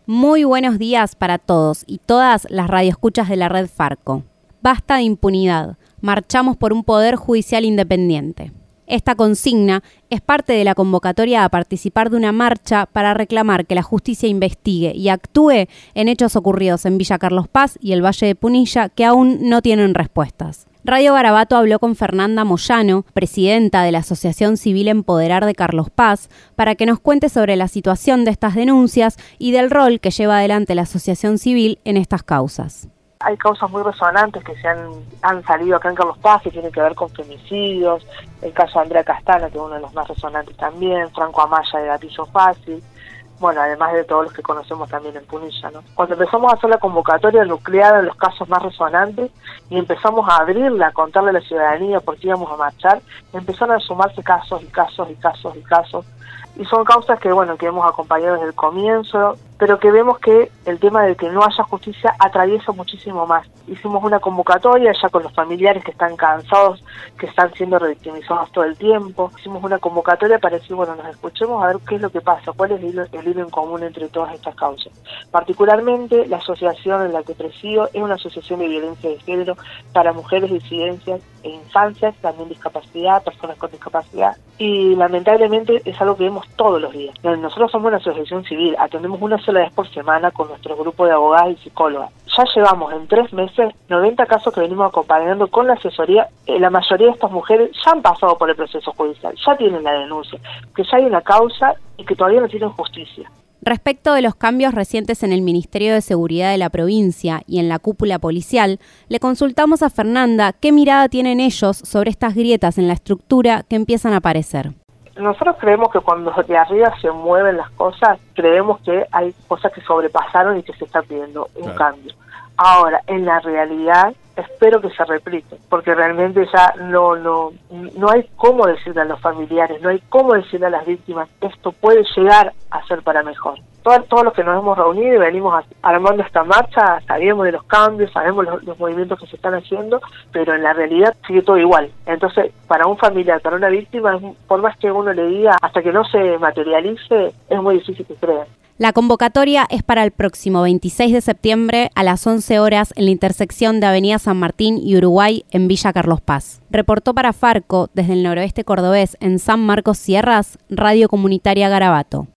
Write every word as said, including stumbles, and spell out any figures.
Muy buenos días para todos y todas las radioescuchas de la red Farco. Basta de impunidad. Marchamos por un poder judicial independiente. Esta consigna es parte de la convocatoria a participar de una marcha para reclamar que la justicia investigue y actúe en hechos ocurridos en Villa Carlos Paz y el Valle de Punilla que aún no tienen respuestas. Radio Garabato habló con Fernanda Moyano, presidenta de la Asociación Civil Empoderar de Carlos Paz, para que nos cuente sobre la situación de estas denuncias y del rol que lleva adelante la Asociación Civil en estas causas. Hay causas muy resonantes que se han, han salido acá en Carlos Paz, que tienen que ver con femicidios, el caso de Andrea Castana, que es uno de los más resonantes también, Franco Amaya de Gatillo Fácil, bueno, además de todos los que conocemos también en Punilla, ¿no? Cuando empezamos a hacer la convocatoria nucleada en los casos más resonantes y empezamos a abrirla, a contarle a la ciudadanía por qué íbamos a marchar, empezaron a sumarse casos y casos y casos y casos. Y son causas que, bueno, que hemos acompañado desde el comienzo, pero que vemos que el tema de que no haya justicia atraviesa muchísimo más. Hicimos una convocatoria ya con los familiares que están cansados, que están siendo revictimizados todo el tiempo. Hicimos una convocatoria para decir, bueno, nos escuchemos a ver qué es lo que pasa, cuál es el hilo, el hilo en común entre todas estas causas. Particularmente, la asociación en la que presido es una asociación de violencia de género para mujeres, disidencias e infancias, también discapacidad, personas con discapacidad. Y lamentablemente es algo que vemos todos los días. Nosotros somos una asociación civil, atendemos una sola vez por semana con nuestro grupo de abogadas y psicólogas. Ya llevamos en tres meses noventa casos que venimos acompañando con la asesoría. Eh, la mayoría de estas mujeres ya han pasado por el proceso judicial, ya tienen la denuncia, que ya hay una causa y que todavía no tienen justicia. Respecto de los cambios recientes en el Ministerio de Seguridad de la provincia y en la cúpula policial, le consultamos a Fernanda qué mirada tienen ellos sobre estas grietas en la estructura que empiezan a aparecer. Nosotros creemos que cuando de arriba se mueven las cosas, creemos que hay cosas que sobrepasaron y que se está pidiendo un claro. cambio. Ahora, en la realidad, espero que se replique, porque realmente ya no no no hay cómo decirle a los familiares, no hay cómo decirle a las víctimas, esto puede llegar a ser para mejor. Todos, todos los que nos hemos reunido y venimos armando esta marcha, sabemos de los cambios, sabemos los, los movimientos que se están haciendo, pero en la realidad sigue todo igual. Entonces, para un familiar, para una víctima, por más que uno le diga, hasta que no se materialice, es muy difícil que crean. La convocatoria es para el próximo veintiséis de septiembre a las once horas en la intersección de Avenida San Martín y Uruguay en Villa Carlos Paz. Reportó para Farco, desde el noroeste cordobés en San Marcos Sierras, Radio Comunitaria Garabato.